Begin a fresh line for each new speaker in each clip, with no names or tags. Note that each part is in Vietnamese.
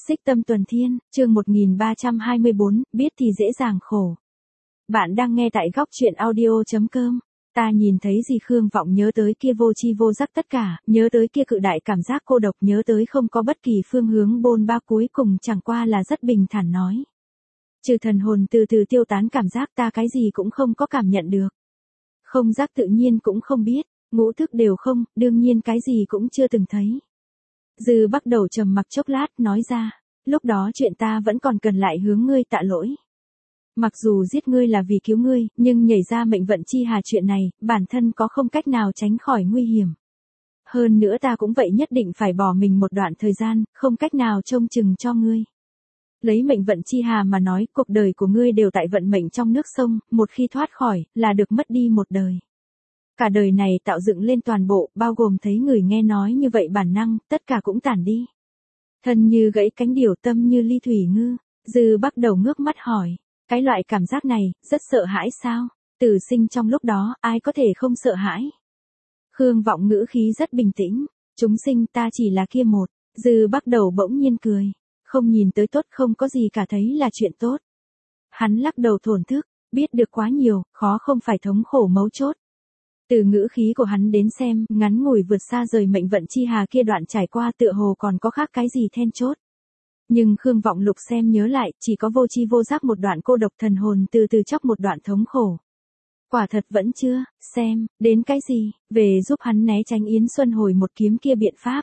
Xích Tâm Tuần Thiên, chương 1324, biết thì dễ dàng khổ. Bạn đang nghe tại góc truyện audio.com. Ta nhìn thấy gì Khương Vọng nhớ tới kia vô tri vô giác tất cả, nhớ tới kia cự đại cảm giác cô độc, nhớ tới không có bất kỳ phương hướng bôn ba, cuối cùng chẳng qua là rất bình thản nói. Trừ thần hồn từ từ tiêu tán cảm giác, ta cái gì cũng không có cảm nhận được. Không giác tự nhiên cũng không biết, ngũ thức đều không, đương nhiên cái gì cũng chưa từng thấy. Dư bắt đầu trầm mặc chốc lát, nói ra, lúc đó chuyện ta vẫn còn cần lại hướng ngươi tạ lỗi. Mặc dù giết ngươi là vì cứu ngươi, nhưng nhảy ra mệnh vận chi hà chuyện này, bản thân có không cách nào tránh khỏi nguy hiểm. Hơn nữa ta cũng vậy nhất định phải bỏ mình một đoạn thời gian, không cách nào trông chừng cho ngươi. Lấy mệnh vận chi hà mà nói, cuộc đời của ngươi đều tại vận mệnh trong nước sông, một khi thoát khỏi, là được mất đi một đời. Cả đời này tạo dựng lên toàn bộ, bao gồm thấy người nghe nói như vậy bản năng, tất cả cũng tản đi. Thân như gãy cánh điểu, tâm như ly thủy ngư. Dư bắt đầu ngước mắt hỏi, cái loại cảm giác này, rất sợ hãi sao? Tử sinh trong lúc đó, ai có thể không sợ hãi? Khương Vọng ngữ khí rất bình tĩnh, chúng sinh ta chỉ là kia một. Dư bắt đầu bỗng nhiên cười, không nhìn tới tốt, không có gì cả, thấy là chuyện tốt. Hắn lắc đầu thổn thức, biết được quá nhiều, khó không phải thống khổ mấu chốt. Từ ngữ khí của hắn đến xem, ngắn ngủi vượt xa rời mệnh vận chi hà kia đoạn trải qua, tựa hồ còn có khác cái gì then chốt. Nhưng Khương Vọng lục xem nhớ lại, chỉ có vô tri vô giác một đoạn cô độc, thần hồn từ từ chóc một đoạn thống khổ. Quả thật vẫn chưa, xem, đến cái gì, về giúp hắn né tránh Yến Xuân Hồi một kiếm kia biện pháp.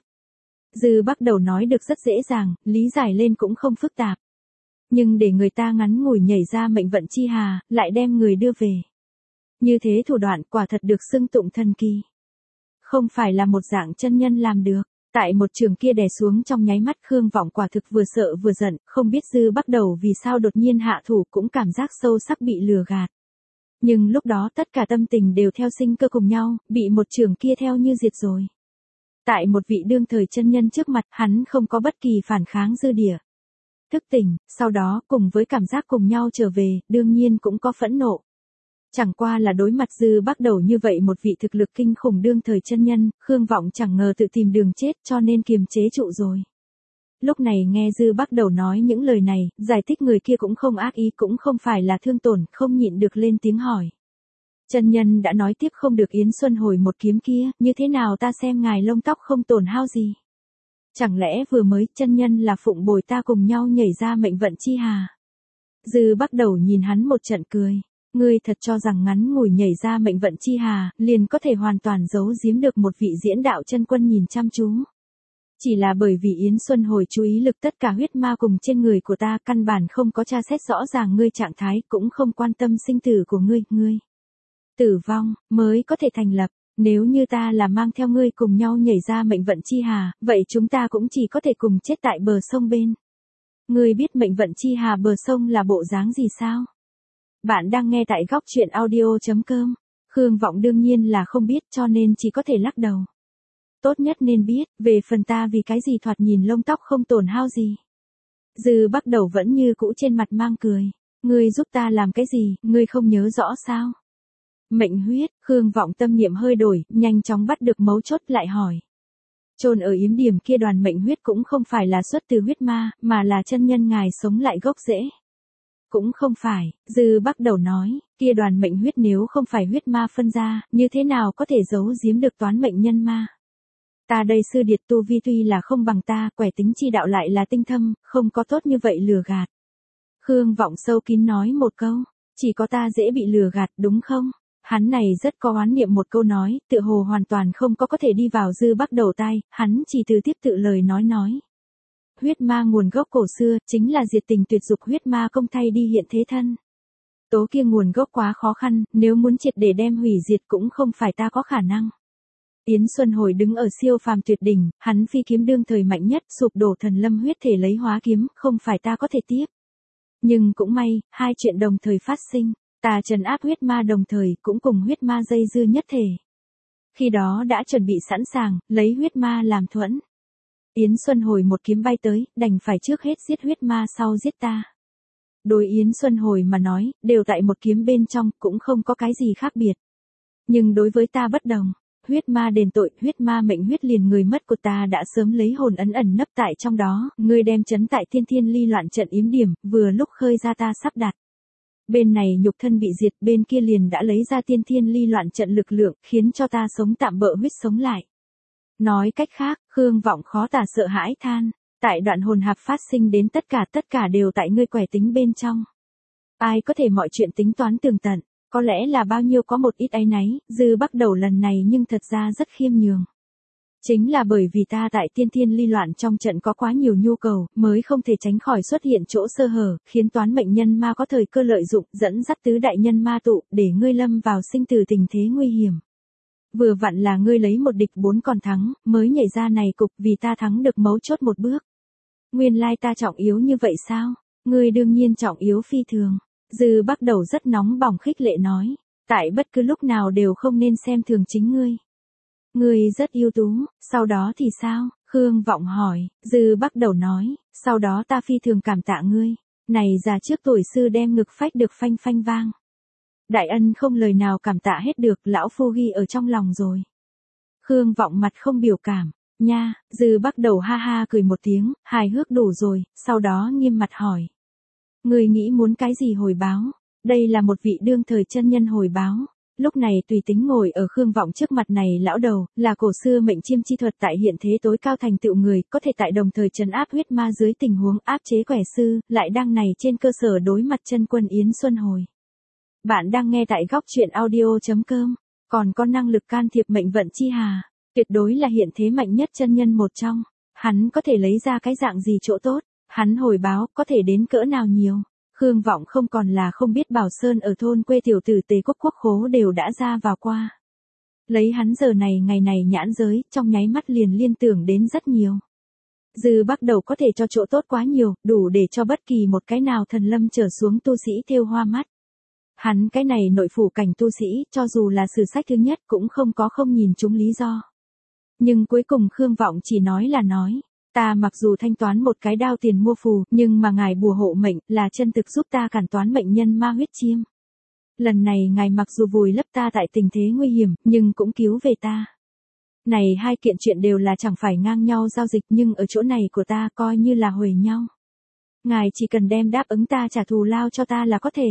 Dư bắt đầu nói được rất dễ dàng, lý giải lên cũng không phức tạp. Nhưng để người ta ngắn ngủi nhảy ra mệnh vận chi hà, lại đem người đưa về. Như thế thủ đoạn quả thật được xưng tụng thần kỳ. Không phải là một dạng chân nhân làm được. Tại một trường kia đè xuống trong nháy mắt, Khương Vọng quả thực vừa sợ vừa giận, không biết Dư bắt đầu vì sao đột nhiên hạ thủ, cũng cảm giác sâu sắc bị lừa gạt. Nhưng lúc đó tất cả tâm tình đều theo sinh cơ cùng nhau, bị một trường kia theo như diệt rồi. Tại một vị đương thời chân nhân trước mặt, hắn không có bất kỳ phản kháng dư địa. Thức tỉnh, sau đó cùng với cảm giác cùng nhau trở về, đương nhiên cũng có phẫn nộ. Chẳng qua là đối mặt Dư bắt đầu như vậy một vị thực lực kinh khủng đương thời chân nhân, Khương Vọng chẳng ngờ tự tìm đường chết, cho nên kiềm chế trụ rồi. Lúc này nghe Dư bắt đầu nói những lời này, giải thích người kia cũng không ác ý, cũng không phải là thương tổn, không nhịn được lên tiếng hỏi. Chân nhân đã nói tiếp không được Yến Xuân Hồi một kiếm kia, như thế nào ta xem ngài lông tóc không tổn hao gì. Chẳng lẽ vừa mới chân nhân là phụng bồi ta cùng nhau nhảy ra mệnh vận chi hà. Dư bắt đầu nhìn hắn một trận cười. Ngươi thật cho rằng ngắn ngủi nhảy ra mệnh vận chi hà, liền có thể hoàn toàn giấu giếm được một vị diễn đạo chân quân nhìn chăm chú. Chỉ là bởi vì Yến Xuân Hồi chú ý lực tất cả huyết ma cùng trên người của ta, căn bản không có tra xét rõ ràng ngươi trạng thái, cũng không quan tâm sinh tử của ngươi. Tử vong, mới có thể thành lập, nếu như ta là mang theo ngươi cùng nhau nhảy ra mệnh vận chi hà, vậy chúng ta cũng chỉ có thể cùng chết tại bờ sông bên. Ngươi biết mệnh vận chi hà bờ sông là bộ dáng gì sao? Bạn đang nghe tại góc truyện audio.com. Khương Vọng đương nhiên là không biết, cho nên chỉ có thể lắc đầu. Tốt nhất nên biết, về phần ta vì cái gì thoạt nhìn lông tóc không tổn hao gì. Dư bắt đầu vẫn như cũ trên mặt mang cười. Ngươi giúp ta làm cái gì, ngươi không nhớ rõ sao? Mệnh huyết, Khương Vọng tâm niệm hơi đổi, nhanh chóng bắt được mấu chốt lại hỏi. Chôn ở yếm điểm kia đoàn mệnh huyết cũng không phải là xuất từ huyết ma, mà là chân nhân ngài sống lại gốc rễ. Cũng không phải, Dư bắt đầu nói, kia đoàn mệnh huyết nếu không phải huyết ma phân ra, như thế nào có thể giấu giếm được toán mệnh nhân ma. Ta đây sư điệt tu vi tuy là không bằng ta, quẻ tính chi đạo lại là tinh thâm, không có tốt như vậy lừa gạt. Khương Vọng sâu kín nói một câu, chỉ có ta dễ bị lừa gạt đúng không? Hắn này rất có oán niệm một câu nói, tựa hồ hoàn toàn không có thể đi vào Dư bắt đầu tai, hắn chỉ từ tiếp tự lời nói. Huyết ma nguồn gốc cổ xưa, chính là diệt tình tuyệt dục huyết ma công thay đi hiện thế thân. Tố kia nguồn gốc quá khó khăn, nếu muốn triệt để đem hủy diệt cũng không phải ta có khả năng. Yến Xuân Hồi đứng ở siêu phàm tuyệt đỉnh, hắn phi kiếm đương thời mạnh nhất, sụp đổ thần lâm huyết thể lấy hóa kiếm, không phải ta có thể tiếp. Nhưng cũng may, hai chuyện đồng thời phát sinh, ta trấn áp huyết ma đồng thời, cũng cùng huyết ma dây dưa nhất thể. Khi đó đã chuẩn bị sẵn sàng, lấy huyết ma làm thuẫn. Yến Xuân Hồi một kiếm bay tới, đành phải trước hết giết huyết ma sau giết ta. Đối Yến Xuân Hồi mà nói, đều tại một kiếm bên trong, cũng không có cái gì khác biệt. Nhưng đối với ta bất đồng, huyết ma đền tội, huyết ma mệnh huyết liền người mất của ta đã sớm lấy hồn ấn ẩn nấp tại trong đó, ngươi đem trấn tại thiên thiên ly loạn trận yếm điểm, vừa lúc khơi ra ta sắp đặt. Bên này nhục thân bị diệt, bên kia liền đã lấy ra tiên thiên ly loạn trận lực lượng, khiến cho ta sống tạm bợ huyết sống lại. Nói cách khác, Khương Vọng khó tả sợ hãi than, tại đoạn hồn hạp phát sinh đến tất cả đều tại ngươi quẻ tính bên trong. Ai có thể mọi chuyện tính toán tường tận, có lẽ là bao nhiêu có một ít áy náy, Dư Bắc Đầu lần này nhưng thật ra rất khiêm nhường. Chính là bởi vì ta tại tiên thiên ly loạn trong trận có quá nhiều nhu cầu, mới không thể tránh khỏi xuất hiện chỗ sơ hở, khiến toán mệnh nhân ma có thời cơ lợi dụng, dẫn dắt tứ đại nhân ma tụ, để ngươi lâm vào sinh tử tình thế nguy hiểm. Vừa vặn là ngươi lấy một địch 4 còn thắng, mới nhảy ra này cục vì ta thắng được mấu chốt một bước. Nguyên lai ta trọng yếu như vậy sao? Ngươi đương nhiên trọng yếu phi thường. Dư Bắc Đầu rất nóng bỏng khích lệ nói, tại bất cứ lúc nào đều không nên xem thường chính ngươi. Ngươi rất ưu tú, sau đó thì sao? Khương Vọng hỏi, Dư Bắc Đầu nói, sau đó ta phi thường cảm tạ ngươi. Này già trước tuổi sư đem ngực phách được phanh phanh vang. Đại ân không lời nào cảm tạ hết được, lão phu ghi ở trong lòng rồi. Khương Vọng mặt không biểu cảm, nha, Dư Bắc Đầu ha ha cười một tiếng, hài hước đủ rồi, sau đó nghiêm mặt hỏi. Ngươi nghĩ muốn cái gì hồi báo? Đây là một vị đương thời chân nhân hồi báo. Lúc này tùy tính ngồi ở Khương Vọng trước mặt này lão đầu, là cổ xưa mệnh chiêm chi thuật tại hiện thế tối cao thành tựu người, có thể tại đồng thời trấn áp huyết ma dưới tình huống áp chế quẻ sư, lại đang này trên cơ sở đối mặt chân quân Yến Xuân Hồi. Bạn đang nghe tại góc truyện audio.com, còn có năng lực can thiệp mệnh vận chi hà, tuyệt đối là hiện thế mạnh nhất chân nhân một trong. Hắn có thể lấy ra cái dạng gì chỗ tốt, hắn hồi báo có thể đến cỡ nào nhiều. Khương Vọng không còn là không biết Bảo Sơn ở thôn quê tiểu tử Tề Quốc quốc khố đều đã ra vào qua. Lấy hắn giờ này ngày này nhãn giới, trong nháy mắt liền liên tưởng đến rất nhiều. Dư Bắc Đầu có thể cho chỗ tốt quá nhiều, đủ để cho bất kỳ một cái nào thần lâm trở xuống tu sĩ thêu hoa mắt. Hắn cái này nội phủ cảnh tu sĩ, cho dù là sử sách thứ nhất cũng không có không nhìn chúng lý do. Nhưng cuối cùng Khương Vọng chỉ nói là nói. Ta mặc dù thanh toán một cái đao tiền mua phù, nhưng mà ngài bùa hộ mệnh là chân thực giúp ta cản toán mệnh nhân ma huyết chiêm. Lần này ngài mặc dù vùi lấp ta tại tình thế nguy hiểm, nhưng cũng cứu về ta. Này hai kiện chuyện đều là chẳng phải ngang nhau giao dịch, nhưng ở chỗ này của ta coi như là huề nhau. Ngài chỉ cần đem đáp ứng ta trả thù lao cho ta là có thể.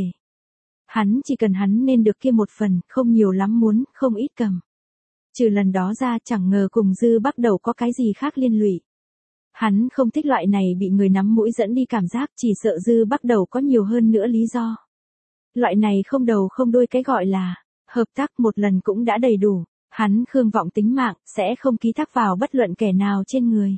Hắn chỉ cần hắn nên được kia một phần, không nhiều lắm muốn, không ít cầm. Trừ lần đó ra chẳng ngờ cùng Dư Bắc Đầu có cái gì khác liên lụy. Hắn không thích loại này bị người nắm mũi dẫn đi cảm giác, chỉ sợ Dư Bắc Đầu có nhiều hơn nữa lý do. Loại này không đầu không đuôi cái gọi là hợp tác một lần cũng đã đầy đủ, hắn Khương Vọng tính mạng sẽ không ký thác vào bất luận kẻ nào trên người.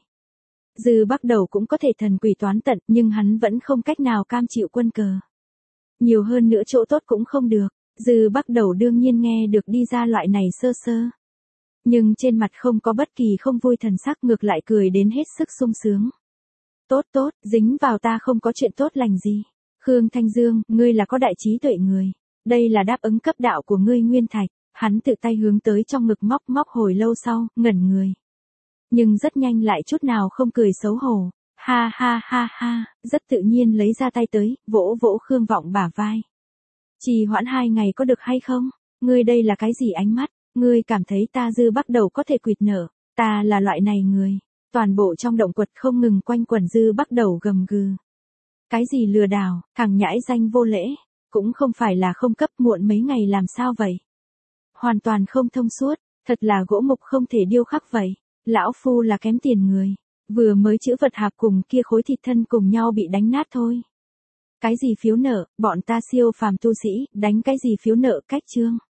Dư Bắc Đầu cũng có thể thần quỷ toán tận, nhưng hắn vẫn không cách nào cam chịu quân cờ. Nhiều hơn nữa chỗ tốt cũng không được, Dư Bắc Đầu đương nhiên nghe được đi ra loại này sơ sơ. Nhưng trên mặt không có bất kỳ không vui thần sắc, ngược lại cười đến hết sức sung sướng. Tốt tốt, dính vào ta không có chuyện tốt lành gì. Khương Thanh Dương, ngươi là có đại trí tuệ người. Đây là đáp ứng cấp đạo của ngươi Nguyên Thạch. Hắn tự tay hướng tới trong ngực móc hồi lâu sau, ngẩn người. Nhưng rất nhanh lại chút nào không cười xấu hổ. Ha ha ha ha, rất tự nhiên lấy ra tay tới, vỗ vỗ Khương Vọng bả vai. Trì hoãn 2 ngày có được hay không? Ngươi đây là cái gì ánh mắt? Ngươi cảm thấy ta Dư Bắc Đầu có thể quỵt nở, ta là loại này người. Toàn bộ trong động quật không ngừng quanh quẩn Dư Bắc Đầu gầm gừ. Cái gì lừa đảo, thằng nhãi danh vô lễ, cũng không phải là không cấp, muộn mấy ngày làm sao vậy? Hoàn toàn không thông suốt, thật là gỗ mục không thể điêu khắc vậy. Lão phu là kém tiền người, vừa mới chữ vật hạp cùng kia khối thịt thân cùng nhau bị đánh nát thôi. Cái gì phiếu nợ, bọn ta siêu phàm tu sĩ, đánh cái gì phiếu nợ cách chương.